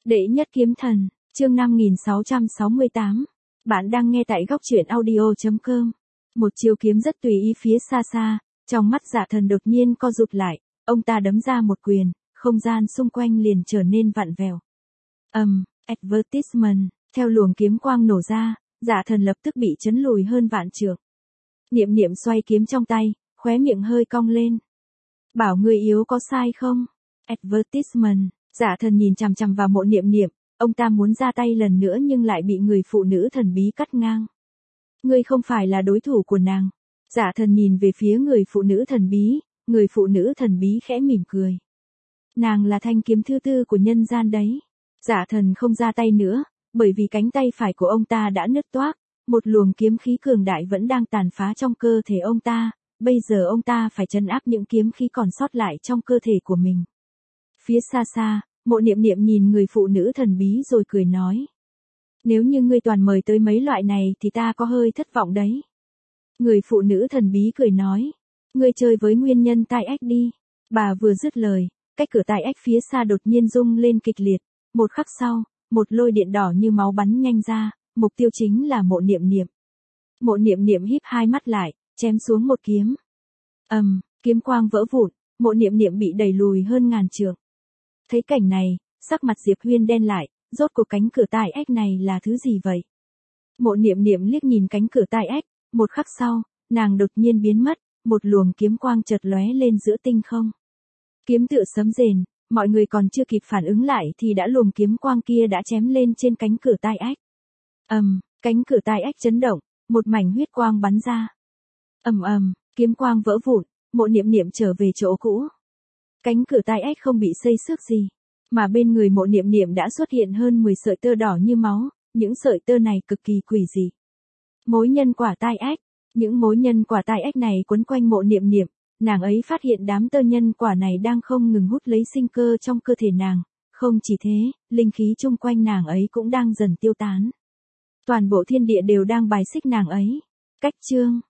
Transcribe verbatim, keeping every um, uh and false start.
Đệ nhất kiếm thần, chương năm nghìn sáu trăm sáu mươi tám. Bạn đang nghe tại góc truyện audio chấm com. Một chiêu kiếm rất tùy ý phía xa xa, trong mắt Dạ Thần đột nhiên co rụt lại, ông ta đấm ra một quyền, không gian xung quanh liền trở nên vặn vẹo. Ầm, um, advertisement, theo luồng kiếm quang nổ ra, Dạ Thần lập tức bị chấn lùi hơn vạn trượng. Niệm Niệm xoay kiếm trong tay, khóe miệng hơi cong lên. Bảo người yếu có sai không? Advertisement. Dạ Thần nhìn chằm chằm vào Mộ Niệm Niệm, ông ta muốn ra tay lần nữa nhưng lại bị người phụ nữ thần bí cắt ngang. Ngươi không phải là đối thủ của nàng. Dạ Thần nhìn về phía người phụ nữ thần bí, người phụ nữ thần bí khẽ mỉm cười. Nàng là thanh kiếm thứ tư của nhân gian đấy. Dạ Thần không ra tay nữa, bởi vì cánh tay phải của ông ta đã nứt toác, một luồng kiếm khí cường đại vẫn đang tàn phá trong cơ thể ông ta, bây giờ ông ta phải trấn áp những kiếm khí còn sót lại trong cơ thể của mình. Phía xa xa, Mộ Niệm Niệm nhìn người phụ nữ thần bí rồi cười nói. Nếu như ngươi toàn mời tới mấy loại này thì ta có hơi thất vọng đấy. Người phụ nữ thần bí cười nói. Ngươi chơi với nguyên nhân tai ách đi. Bà vừa dứt lời, cách cửa tai ách phía xa đột nhiên rung lên kịch liệt. Một khắc sau, một lôi điện đỏ như máu bắn nhanh ra, mục tiêu chính là Mộ Niệm Niệm. Mộ Niệm Niệm híp hai mắt lại, chém xuống một kiếm. Ầm, um, kiếm quang vỡ vụn, Mộ Niệm Niệm bị đẩy lùi hơn ngàn trượng. Thấy cảnh này, sắc mặt Diệp Huyên đen lại, rốt cuộc cánh cửa tai ách này là thứ gì vậy? Mộ Niệm Niệm liếc nhìn cánh cửa tai ách, một khắc sau, nàng đột nhiên biến mất, một luồng kiếm quang chợt lóe lên giữa tinh không. Kiếm tựa sấm rền, mọi người còn chưa kịp phản ứng lại thì đã luồng kiếm quang kia đã chém lên trên cánh cửa tai ách. Ầm, um, cánh cửa tai ách chấn động, một mảnh huyết quang bắn ra. Ầm ầm, kiếm quang vỡ vụn, Mộ Niệm Niệm trở về chỗ cũ. Cánh cửa tai ách không bị xây xước gì, mà bên người Mộ Niệm Niệm đã xuất hiện hơn mười sợi tơ đỏ như máu, những sợi tơ này cực kỳ quỷ dị. Mối nhân quả tai ách, những mối nhân quả tai ách này quấn quanh Mộ Niệm Niệm, nàng ấy phát hiện đám tơ nhân quả này đang không ngừng hút lấy sinh cơ trong cơ thể nàng, không chỉ thế, linh khí chung quanh nàng ấy cũng đang dần tiêu tán. Toàn bộ thiên địa đều đang bài xích nàng ấy. Cách chương